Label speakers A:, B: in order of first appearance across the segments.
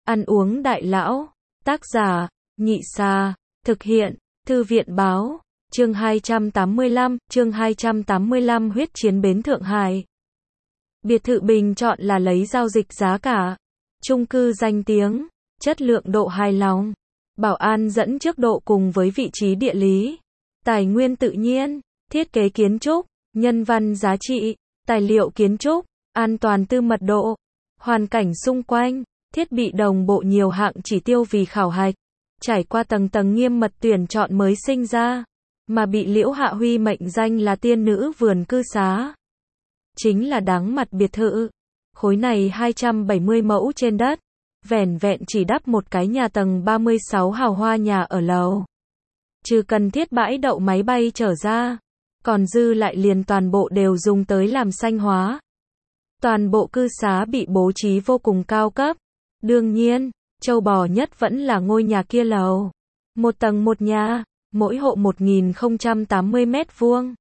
A: Ăn uống đại lão. Tác giả, Nhị Sa. Thực hiện, Thư viện báo. Chương 285, huyết chiến bến Thượng Hải. Biệt thự bình chọn là lấy giao dịch giá cả, chung cư danh tiếng, chất lượng độ hài lòng, bảo an dẫn trước độ cùng với vị trí địa lý, tài nguyên tự nhiên, thiết kế kiến trúc, nhân văn giá trị, tài liệu kiến trúc, an toàn tư mật độ, hoàn cảnh xung quanh, thiết bị đồng bộ nhiều hạng chỉ tiêu vì khảo hạch, trải qua tầng tầng nghiêm mật tuyển chọn mới sinh ra, mà bị Liễu Hạ Huy mệnh danh là tiên nữ vườn cư xá. Chính là đáng mặt biệt thự. Khối này 270 mẫu trên đất, vẻn vẹn chỉ đắp một cái nhà tầng 36 hào hoa nhà ở lầu. Trừ cần thiết bãi đậu máy bay trở ra, còn dư lại liền toàn bộ đều dùng tới làm xanh hóa. Toàn bộ cư xá bị bố trí vô cùng cao cấp. Đương nhiên, châu bò nhất vẫn là ngôi nhà kia lầu. Một tầng một nhà, mỗi hộ 1080 mét vuông,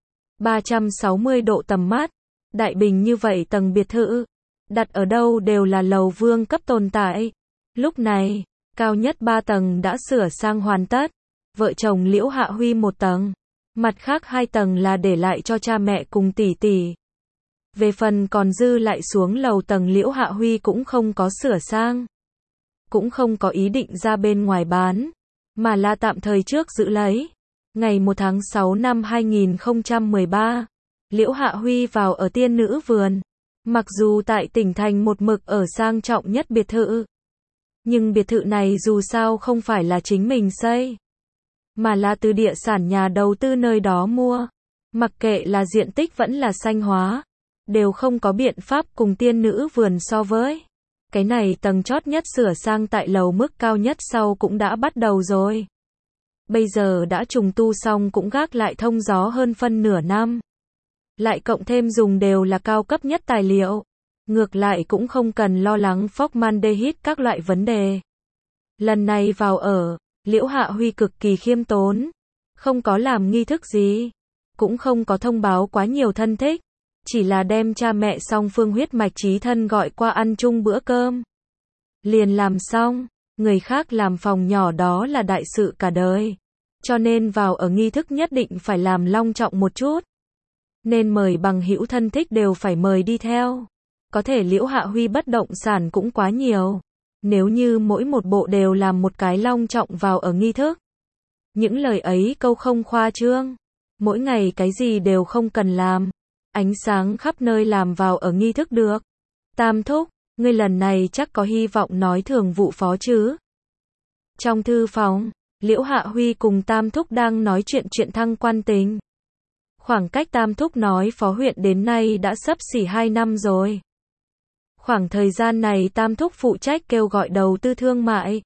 A: 360 độ tầm mắt. Đại bình như vậy tầng biệt thự, đặt ở đâu đều là lầu vương cấp tồn tại. Lúc này, cao nhất 3 tầng đã sửa sang hoàn tất. Vợ chồng Liễu Hạ Huy một tầng, mặt khác 2 tầng là để lại cho cha mẹ cùng tỷ tỷ. Về phần còn dư lại xuống lầu tầng Liễu Hạ Huy cũng không có sửa sang, cũng không có ý định ra bên ngoài bán, mà là tạm thời trước giữ lấy. Ngày 1 tháng 6 năm 2013, Liễu Hạ Huy vào ở tiên nữ vườn. Mặc dù tại tỉnh thành một mực ở sang trọng nhất biệt thự, nhưng biệt thự này dù sao không phải là chính mình xây, mà là từ địa sản nhà đầu tư nơi đó mua. Mặc kệ là diện tích vẫn là xanh hóa, đều không có biện pháp cùng tiên nữ vườn so với. Cái này tầng chót nhất sửa sang tại lầu mức cao nhất sau cũng đã bắt đầu rồi. Bây giờ đã trùng tu xong cũng gác lại thông gió hơn phân nửa năm. Lại cộng thêm dùng đều là cao cấp nhất tài liệu. Ngược lại cũng không cần lo lắng formaldehyde các loại vấn đề. Lần này vào ở, Liễu Hạ Huy cực kỳ khiêm tốn. Không có làm nghi thức gì. Cũng không có thông báo quá nhiều thân thích. Chỉ là đem cha mẹ song phương huyết mạch chí thân gọi qua ăn chung bữa cơm. Liền làm xong, người khác làm phòng nhỏ đó là đại sự cả đời. Cho nên vào ở nghi thức nhất định phải làm long trọng một chút. Nên mời bằng hữu thân thích đều phải mời đi theo. Có thể Liễu Hạ Huy bất động sản cũng quá nhiều. Nếu như mỗi một bộ đều làm một cái long trọng vào ở nghi thức. Những lời ấy câu không khoa trương. Mỗi ngày cái gì đều không cần làm. Ánh sáng khắp nơi làm vào ở nghi thức được. Tam thúc, ngươi lần này chắc có hy vọng nói thường vụ phó chứ. Trong thư phòng, Liễu Hạ Huy cùng Tam thúc đang nói chuyện thăng quan tình. Khoảng cách Tam thúc nói phó huyện đến nay đã xấp xỉ 2 năm rồi. Khoảng thời gian này Tam thúc phụ trách kêu gọi đầu tư thương mại.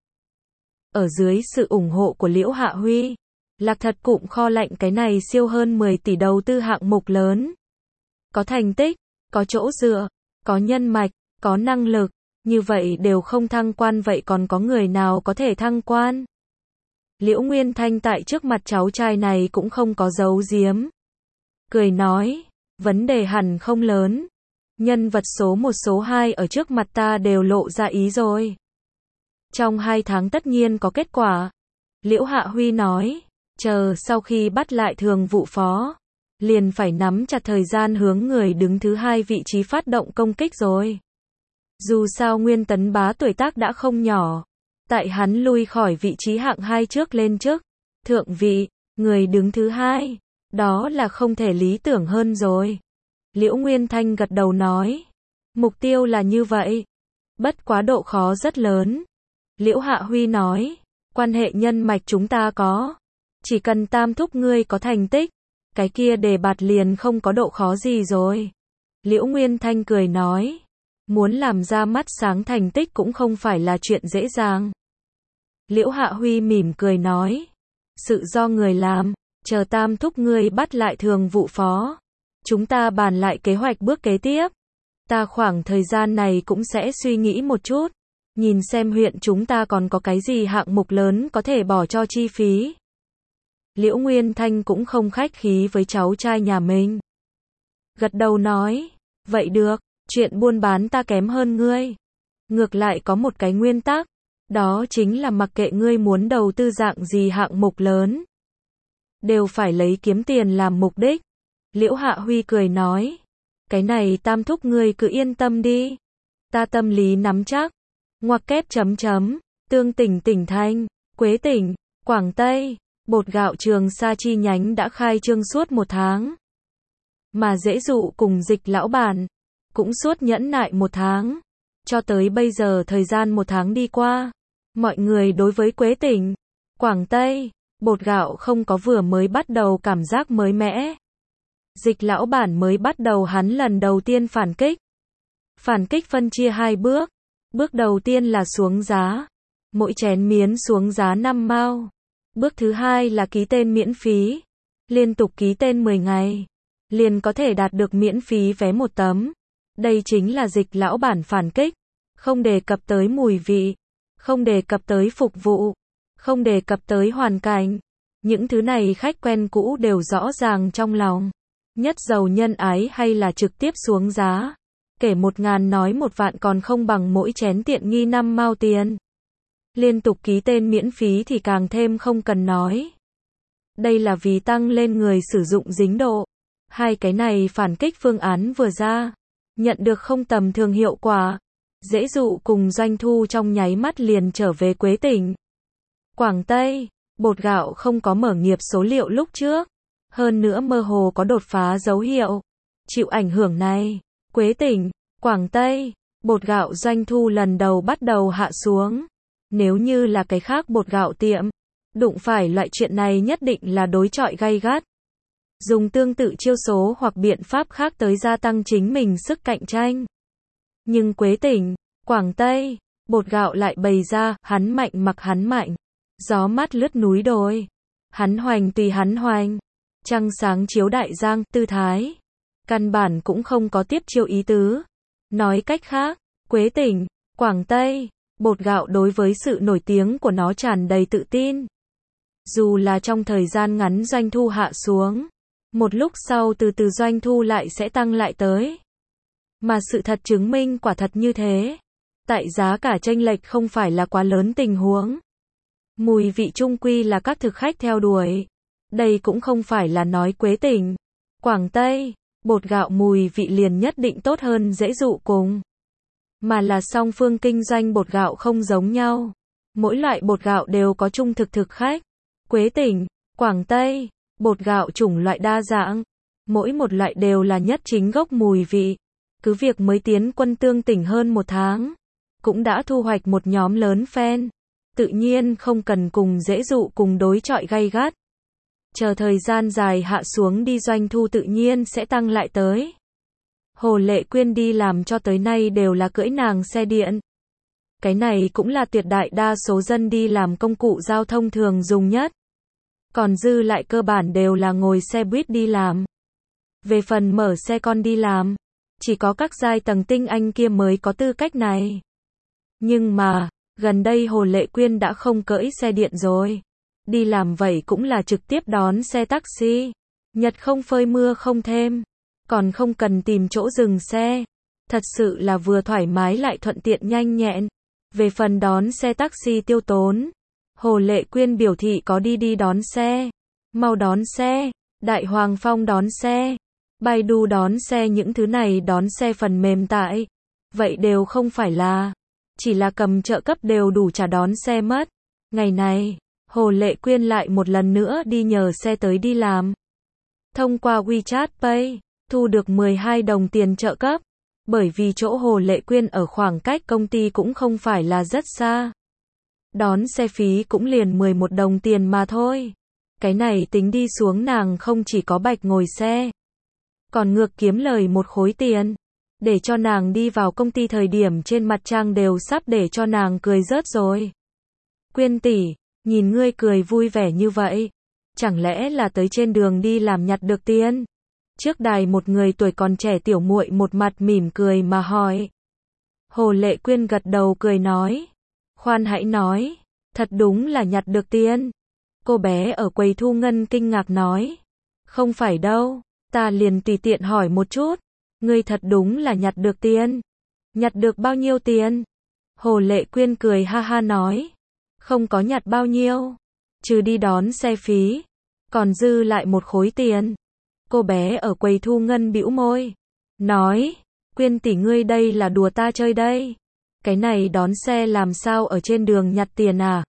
A: Ở dưới sự ủng hộ của Liễu Hạ Huy, Lạc Thật cụm kho lạnh cái này siêu hơn 10 tỷ đầu tư hạng mục lớn. Có thành tích, có chỗ dựa, có nhân mạch, có năng lực, như vậy đều không thăng quan vậy còn có người nào có thể thăng quan? Liễu Nguyên Thanh tại trước mặt cháu trai này cũng không có giấu giếm. Cười nói, vấn đề hẳn không lớn. Nhân vật số 1 số 2 ở trước mặt ta đều lộ ra ý rồi. Trong 2 tháng tất nhiên có kết quả. Liễu Hạ Huy nói, chờ sau khi bắt lại thường vụ phó, liền phải nắm chặt thời gian hướng người đứng thứ 2 vị trí phát động công kích rồi. Dù sao Nguyên Tấn Bá tuổi tác đã không nhỏ. Tại hắn lui khỏi vị trí hạng 2 trước lên chức thượng vị, người đứng thứ 2. Đó là không thể lý tưởng hơn rồi. Liễu Nguyên Thanh gật đầu nói. Mục tiêu là như vậy. Bất quá độ khó rất lớn. Liễu Hạ Huy nói. Quan hệ nhân mạch chúng ta có. Chỉ cần Tam thúc ngươi có thành tích. Cái kia đề bạt liền không có độ khó gì rồi. Liễu Nguyên Thanh cười nói. Muốn làm ra mắt sáng thành tích cũng không phải là chuyện dễ dàng. Liễu Hạ Huy mỉm cười nói. Sự do người làm. Chờ Tam thúc ngươi bắt lại thường vụ phó. Chúng ta bàn lại kế hoạch bước kế tiếp. Ta khoảng thời gian này cũng sẽ suy nghĩ một chút. Nhìn xem huyện chúng ta còn có cái gì hạng mục lớn có thể bỏ cho chi phí. Liễu Nguyên Thanh cũng không khách khí với cháu trai nhà mình. Gật đầu nói. Vậy được, chuyện buôn bán ta kém hơn ngươi. Ngược lại có một cái nguyên tắc. Đó chính là mặc kệ ngươi muốn đầu tư dạng gì hạng mục lớn, đều phải lấy kiếm tiền làm mục đích. Liễu Hạ Huy cười nói, cái này Tam thúc ngươi cứ yên tâm đi. Ta tâm lý nắm chắc. Ngoặc kép chấm chấm, Tương Tỉnh tỉnh Thanh, Quế Tỉnh, Quảng Tây, bột gạo Trường Sa chi nhánh đã khai trương suốt 1 tháng. Mà Dễ Dụ cùng Dịch lão bản, cũng suốt nhẫn nại 1 tháng. Cho tới bây giờ thời gian 1 tháng đi qua, mọi người đối với Quế Tỉnh, Quảng Tây, bột gạo không có vừa mới bắt đầu cảm giác mới mẻ. Dịch lão bản mới bắt đầu hắn lần đầu tiên phản kích. Phản kích phân chia 2 bước. Bước đầu tiên là xuống giá. Mỗi chén miến xuống giá 5 mao. Bước thứ 2 là ký tên miễn phí. Liên tục ký tên 10 ngày. Liền có thể đạt được miễn phí vé 1 tấm. Đây chính là Dịch lão bản phản kích. Không đề cập tới mùi vị. Không đề cập tới phục vụ. Không đề cập tới hoàn cảnh. Những thứ này khách quen cũ đều rõ ràng trong lòng. Nhất giàu nhân ái hay là trực tiếp xuống giá. Kể 1.000 nói 1 vạn còn không bằng mỗi chén tiện nghi 5 mao tiền. Liên tục ký tên miễn phí thì càng thêm không cần nói. Đây là vì tăng lên người sử dụng dính độ. 2 cái này phản kích phương án vừa ra, nhận được không tầm thường hiệu quả. Dễ Dụ cùng doanh thu trong nháy mắt liền trở về Quế Tỉnh, Quảng Tây. Bột gạo không có mở nghiệp số liệu lúc trước. Hơn nữa mơ hồ có đột phá dấu hiệu. Chịu ảnh hưởng này, Quế Tỉnh, Quảng Tây, bột gạo doanh thu lần đầu bắt đầu hạ xuống. Nếu như là cái khác bột gạo tiệm, đụng phải loại chuyện này nhất định là đối chọi gay gắt. Dùng tương tự chiêu số hoặc biện pháp khác tới gia tăng chính mình sức cạnh tranh. Nhưng Quế Tỉnh, Quảng Tây, bột gạo lại bày ra, hắn mạnh mặc hắn mạnh. Gió mát lướt núi đồi. Hắn hoành tùy hắn hoành. Trăng sáng chiếu đại giang, tư thái. Căn bản cũng không có tiếp chiêu ý tứ. Nói cách khác, Quế Tỉnh, Quảng Tây, bột gạo đối với sự nổi tiếng của nó tràn đầy tự tin. Dù là trong thời gian ngắn doanh thu hạ xuống, một lúc sau từ từ doanh thu lại sẽ tăng lại tới. Mà sự thật chứng minh quả thật như thế. Tại giá cả chênh lệch không phải là quá lớn tình huống. Mùi vị chung quy là các thực khách theo đuổi. Đây cũng không phải là nói Quế Tỉnh, Quảng Tây, bột gạo mùi vị liền nhất định tốt hơn Dễ Dụ cùng. Mà là song phương kinh doanh bột gạo không giống nhau. Mỗi loại bột gạo đều có chung thực khách. Quế Tỉnh, Quảng Tây, bột gạo chủng loại đa dạng. Mỗi một loại đều là nhất chính gốc mùi vị. Cứ việc mới tiến quân Tương Tỉnh hơn 1 tháng, cũng đã thu hoạch một nhóm lớn fan. Tự nhiên không cần cùng Dễ Dụ cùng đối chọi gay gắt. Chờ thời gian dài hạ xuống đi doanh thu tự nhiên sẽ tăng lại tới. Hồ Lệ Quyên đi làm cho tới nay đều là cưỡi nàng xe điện. Cái này cũng là tuyệt đại đa số dân đi làm công cụ giao thông thường dùng nhất. Còn dư lại cơ bản đều là ngồi xe buýt đi làm. Về phần mở xe con đi làm, chỉ có các giai tầng tinh anh kia mới có tư cách này. Nhưng mà, gần đây Hồ Lệ Quyên đã không cưỡi xe điện rồi. Đi làm vậy cũng là trực tiếp đón xe taxi. Nhật không phơi mưa không thêm. Còn không cần tìm chỗ dừng xe. Thật sự là vừa thoải mái lại thuận tiện nhanh nhẹn. Về phần đón xe taxi tiêu tốn, Hồ Lệ Quyên biểu thị có đi đón xe. Mau đón xe. Đại Hoàng Phong đón xe. Baidu đón xe, những thứ này đón xe phần mềm tại. Vậy đều không phải là. Chỉ là cầm trợ cấp đều đủ trả đón xe mất. Ngày này, Hồ Lệ Quyên lại một lần nữa đi nhờ xe tới đi làm. Thông qua WeChat Pay, thu được 12 đồng tiền trợ cấp. Bởi vì chỗ Hồ Lệ Quyên ở khoảng cách công ty cũng không phải là rất xa. Đón xe phí cũng liền 11 đồng tiền mà thôi. Cái này tính đi xuống nàng không chỉ có bạch ngồi xe, còn ngược kiếm lời một khối tiền. Để cho nàng đi vào công ty thời điểm trên mặt trang đều sắp để cho nàng cười rớt rồi. Quyên tỷ, nhìn ngươi cười vui vẻ như vậy, chẳng lẽ là tới trên đường đi làm nhặt được tiền? Trước đài một người tuổi còn trẻ tiểu muội một mặt mỉm cười mà hỏi. Hồ Lệ Quyên gật đầu cười nói. Khoan hãy nói, thật đúng là nhặt được tiền. Cô bé ở quầy thu ngân kinh ngạc nói. Không phải đâu, ta liền tùy tiện hỏi một chút. Ngươi thật đúng là nhặt được tiền. Nhặt được bao nhiêu tiền? Hồ Lệ Quyên cười ha ha nói. Không có nhặt bao nhiêu. Trừ đi đón xe phí. Còn dư lại một khối tiền. Cô bé ở quầy thu ngân bĩu môi. Nói. Quyên tỷ ngươi đây là đùa ta chơi đây. Cái này đón xe làm sao ở trên đường nhặt tiền à?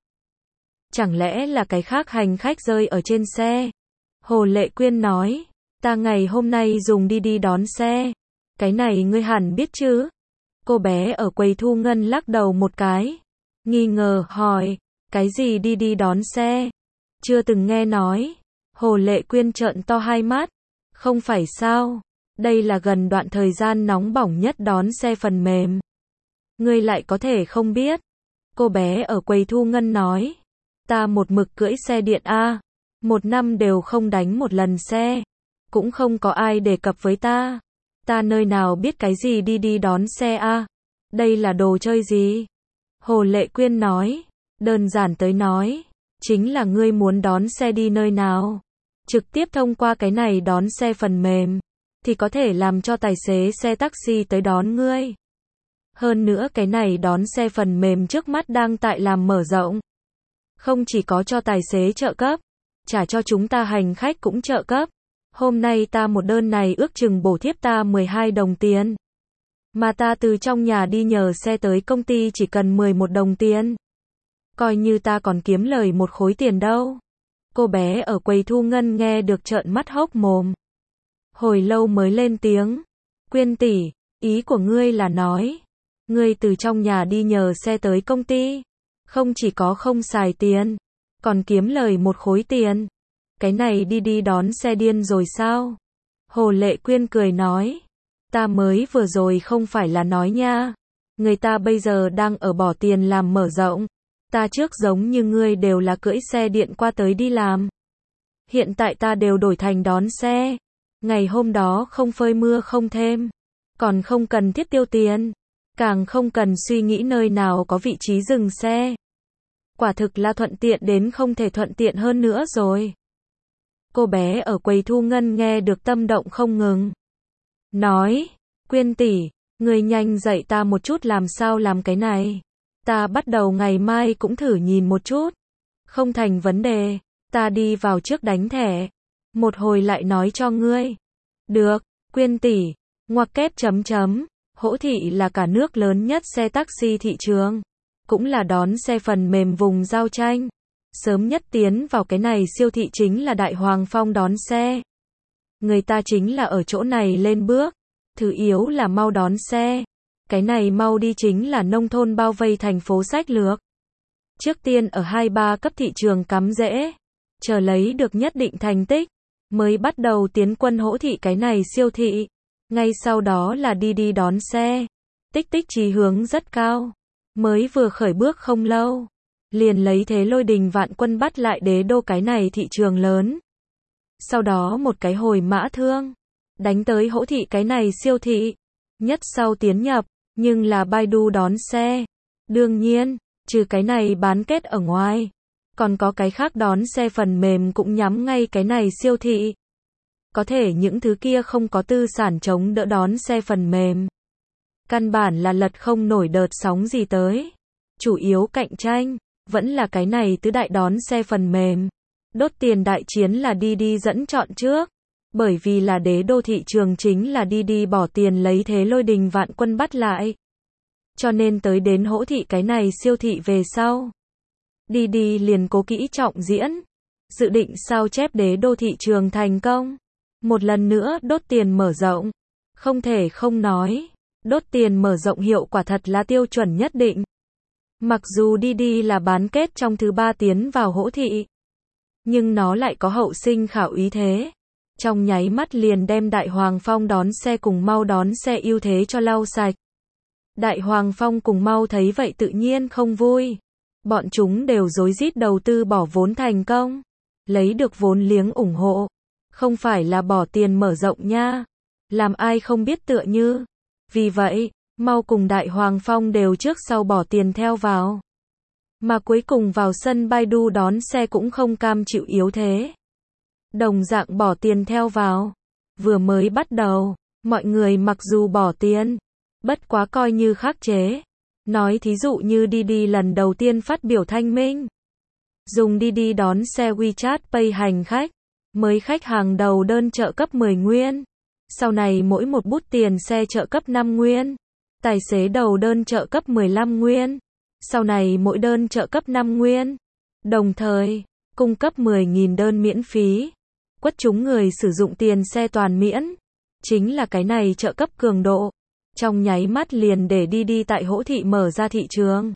A: Chẳng lẽ là cái khác hành khách rơi ở trên xe? Hồ Lệ Quyên nói. Ta ngày hôm nay dùng đi đón xe. Cái này ngươi hẳn biết chứ? Cô bé ở quầy thu ngân lắc đầu một cái. Nghi ngờ hỏi. Cái gì đi đón xe? Chưa từng nghe nói. Hồ Lệ Quyên trợn to hai mắt. Không phải sao? Đây là gần đoạn thời gian nóng bỏng nhất đón xe phần mềm. Ngươi lại có thể không biết. Cô bé ở quầy thu ngân nói. Ta một mực cưỡi xe điện A. Một năm đều không đánh một lần xe. Cũng không có ai đề cập với ta. Ta nơi nào biết cái gì đi đón xe A. Đây là đồ chơi gì? Hồ Lệ Quyên nói. Đơn giản tới nói. Chính là ngươi muốn đón xe đi nơi nào. Trực tiếp thông qua cái này đón xe phần mềm. Thì có thể làm cho tài xế xe taxi tới đón ngươi. Hơn nữa cái này đón xe phần mềm trước mắt đang tại làm mở rộng. Không chỉ có cho tài xế trợ cấp. Trả cho chúng ta hành khách cũng trợ cấp. Hôm nay ta một đơn này ước chừng bổ thiếp ta 12 đồng tiền. Mà ta từ trong nhà đi nhờ xe tới công ty chỉ cần 11 đồng tiền. Coi như ta còn kiếm lời một khối tiền đâu. Cô bé ở quầy thu ngân nghe được trợn mắt hốc mồm. Hồi lâu mới lên tiếng. Quyên tỷ, ý của ngươi là nói. Ngươi từ trong nhà đi nhờ xe tới công ty. Không chỉ có không xài tiền. Còn kiếm lời một khối tiền. Cái này đi đón xe điên rồi sao? Hồ Lệ Quyên cười nói. Ta mới vừa rồi không phải là nói nha. Người ta bây giờ đang ở bỏ tiền làm mở rộng. Ta trước giống như ngươi đều là cưỡi xe điện qua tới đi làm. Hiện tại ta đều đổi thành đón xe. Ngày hôm đó không phơi mưa không thêm. Còn không cần thiết tiêu tiền. Càng không cần suy nghĩ nơi nào có vị trí dừng xe. Quả thực là thuận tiện đến không thể thuận tiện hơn nữa rồi. Cô bé ở quầy thu ngân nghe được tâm động không ngừng. Nói. Quyên tỷ, người nhanh dạy ta một chút làm sao làm cái này. Ta bắt đầu ngày mai cũng thử nhìn một chút. Không thành vấn đề. Ta đi vào trước đánh thẻ. Một hồi lại nói cho ngươi. Được, Quyên tỷ. Ngoặc kép chấm chấm. Hỗ Thị là cả nước lớn nhất xe taxi thị trường. Cũng là đón xe phần mềm vùng giao tranh. Sớm nhất tiến vào cái này siêu thị chính là Đại Hoàng Phong đón xe. Người ta chính là ở chỗ này lên bước. Thứ yếu là mau đón xe. Cái này mau đi chính là nông thôn bao vây thành phố sách lược. Trước tiên ở 2-3 cấp thị trường cắm rễ. Chờ lấy được nhất định thành tích. Mới bắt đầu tiến quân Hỗ Thị cái này siêu thị. Ngay sau đó là đi đón xe. Tích chí hướng rất cao. Mới vừa khởi bước không lâu. Liền lấy thế lôi đình vạn quân bắt lại Đế Đô cái này thị trường lớn. Sau đó một cái hồi mã thương. Đánh tới Hỗ Thị cái này siêu thị. Nhất sau tiến nhập. Nhưng là Baidu đón xe. Đương nhiên, trừ cái này bán kết ở ngoài. Còn có cái khác đón xe phần mềm cũng nhắm ngay cái này siêu thị. Có thể những thứ kia không có tư sản chống đỡ đón xe phần mềm. Căn bản là lật không nổi đợt sóng gì tới. Chủ yếu cạnh tranh, vẫn là cái này tứ đại đón xe phần mềm. Đốt tiền đại chiến là đi dẫn chọn trước. Bởi vì là Đế Đô thị trường chính là đi bỏ tiền lấy thế lôi đình vạn quân bắt lại. Cho nên tới đến Hỗ Thị cái này siêu thị về sau. Đi liền cố kỹ trọng diễn. Dự định sao chép Đế Đô thị trường thành công. Một lần nữa đốt tiền mở rộng. Không thể không nói. Đốt tiền mở rộng hiệu quả thật là tiêu chuẩn nhất định. Mặc dù đi là bán kết trong thứ 3 tiến vào Hỗ Thị. Nhưng nó lại có hậu sinh khảo ý thế. Trong nháy mắt liền đem Đại Hoàng Phong đón xe cùng mau đón xe ưu thế cho lau sạch. Đại Hoàng Phong cùng mau thấy vậy tự nhiên không vui. Bọn chúng đều rối rít đầu tư bỏ vốn thành công. Lấy được vốn liếng ủng hộ. Không phải là bỏ tiền mở rộng nha. Làm ai không biết tựa như. Vì vậy, mau cùng Đại Hoàng Phong đều trước sau bỏ tiền theo vào. Mà cuối cùng vào sân Baidu đón xe cũng không cam chịu yếu thế. Đồng dạng bỏ tiền theo vào. Vừa mới bắt đầu, mọi người mặc dù bỏ tiền, bất quá coi như khắc chế. Nói thí dụ như Didi lần đầu tiên phát biểu thanh minh. Dùng Didi đón xe WeChat Pay hành khách. Mới khách hàng đầu đơn trợ cấp 10 nguyên. Sau này mỗi một bút tiền xe trợ cấp 5 nguyên. Tài xế đầu đơn trợ cấp 15 nguyên. Sau này mỗi đơn trợ cấp 5 nguyên. Đồng thời, cung cấp 10.000 đơn miễn phí. Quất chúng người sử dụng tiền xe toàn miễn. Chính là cái này trợ cấp cường độ. Trong nháy mắt liền để Didi tại Hỗ Thị mở ra thị trường.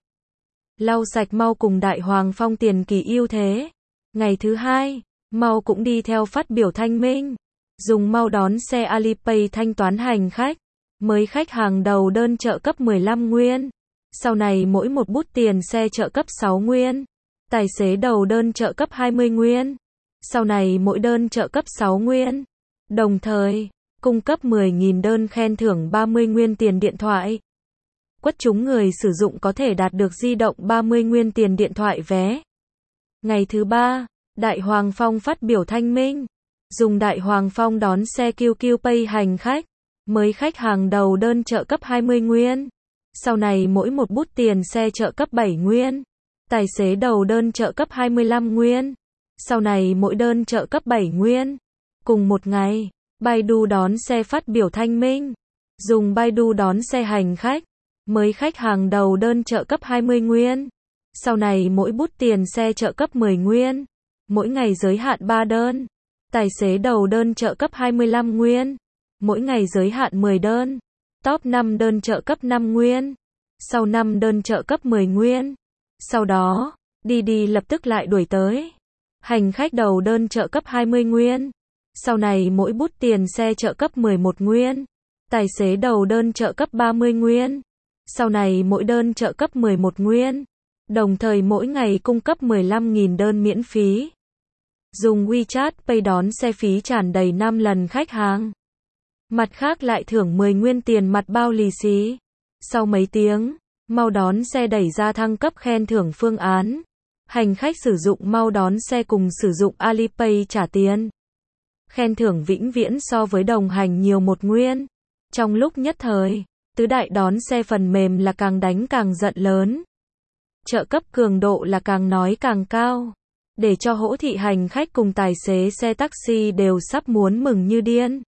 A: Lau sạch Mau cùng Đại Hoàng Phong tiền kỳ ưu thế. Ngày thứ hai, Mau cũng đi theo phát biểu thanh minh. Dùng Mau đón xe Alipay thanh toán hành khách. Mới khách hàng đầu đơn trợ cấp 15 nguyên. Sau này mỗi một bút tiền xe trợ cấp 6 nguyên. Tài xế đầu đơn trợ cấp 20 nguyên. Sau này mỗi đơn trợ cấp 6 nguyên. Đồng thời, cung cấp 10.000 đơn khen thưởng 30 nguyên tiền điện thoại. Quất chúng người sử dụng có thể đạt được di động 30 nguyên tiền điện thoại vé. Ngày thứ ba, Đại Hoàng Phong phát biểu thanh minh. Dùng Đại Hoàng Phong đón xe QQ Pay hành khách. Mới khách hàng đầu đơn trợ cấp 20 nguyên. Sau này mỗi một bút tiền xe trợ cấp 7 nguyên. Tài xế đầu đơn trợ cấp 25 nguyên. Sau này mỗi đơn trợ cấp 7 nguyên. Cùng một ngày, Baidu đón xe phát biểu thanh minh. Dùng Baidu đón xe hành khách. Mới khách hàng đầu đơn trợ cấp 20 nguyên. Sau này mỗi bút tiền xe trợ cấp 10 nguyên. Mỗi ngày giới hạn 3 đơn. Tài xế đầu đơn trợ cấp 25 nguyên. Mỗi ngày giới hạn 10 đơn. Top 5 đơn trợ cấp 5 nguyên. Sau 5 đơn trợ cấp 10 nguyên. Sau đó, Didi lập tức lại đuổi tới. Hành khách đầu đơn trợ cấp 20 nguyên. Sau này mỗi bút tiền xe trợ cấp 11 nguyên. Tài xế đầu đơn trợ cấp 30 nguyên. Sau này mỗi đơn trợ cấp 11 nguyên. Đồng thời mỗi ngày cung cấp 15.000 đơn miễn phí. Dùng WeChat Pay đón xe phí tràn đầy 5 lần khách hàng. Mặt khác lại thưởng 10 nguyên tiền mặt bao lì xì. Sau mấy tiếng, Mau đón xe đẩy ra thăng cấp khen thưởng phương án. Hành khách sử dụng Mau đón xe cùng sử dụng Alipay trả tiền. Khen thưởng vĩnh viễn so với đồng hành nhiều 1 nguyên. Trong lúc nhất thời, tứ đại đón xe phần mềm là càng đánh càng giận lớn. Trợ cấp cường độ là càng nói càng cao. Để cho Hỗ Thị hành khách cùng tài xế xe taxi đều sắp muốn mừng như điên.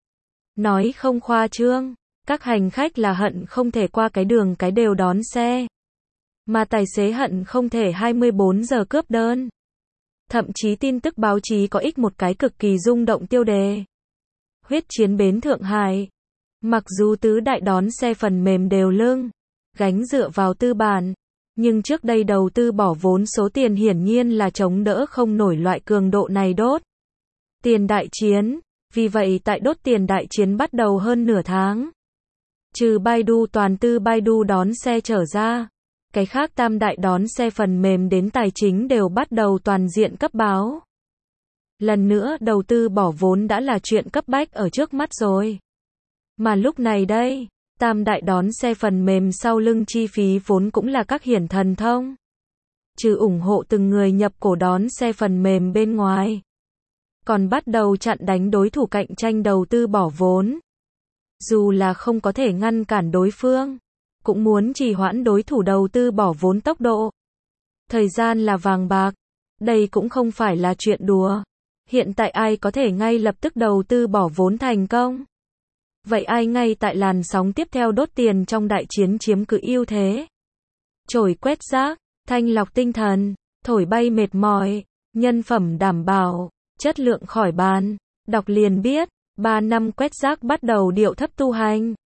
A: Nói không khoa trương, các hành khách là hận không thể qua cái đường cái đều đón xe. Mà tài xế hận không thể 24 giờ cướp đơn. Thậm chí tin tức báo chí có ích một cái cực kỳ rung động tiêu đề. Huyết chiến bến Thượng Hải. Mặc dù tứ đại đón xe phần mềm đều lưng gánh dựa vào tư bản, nhưng trước đây đầu tư bỏ vốn số tiền hiển nhiên là chống đỡ không nổi loại cường độ này đốt tiền đại chiến. Vì vậy tại đốt tiền đại chiến bắt đầu hơn nửa tháng. Trừ Baidu toàn tư Baidu đón xe trở ra, cái khác tam đại đón xe phần mềm đến tài chính đều bắt đầu toàn diện cấp báo. Lần nữa đầu tư bỏ vốn đã là chuyện cấp bách ở trước mắt rồi. Mà lúc này đây, tam đại đón xe phần mềm sau lưng chi phí vốn cũng là các hiển thần thông. Trừ ủng hộ từng người nhập cổ đón xe phần mềm bên ngoài, còn bắt đầu chặn đánh đối thủ cạnh tranh đầu tư bỏ vốn. Dù là không có thể ngăn cản đối phương, cũng muốn trì hoãn đối thủ đầu tư bỏ vốn tốc độ. Thời gian là vàng bạc, đây cũng không phải là chuyện đùa. Hiện tại ai có thể ngay lập tức đầu tư bỏ vốn thành công? Vậy ai ngay tại làn sóng tiếp theo đốt tiền trong đại chiến chiếm cứ ưu thế? Chổi quét rác, thanh lọc tinh thần, thổi bay mệt mỏi, nhân phẩm đảm bảo, chất lượng khỏi bàn. Đọc liền biết, 3 năm quét rác bắt đầu điệu thấp tu hành.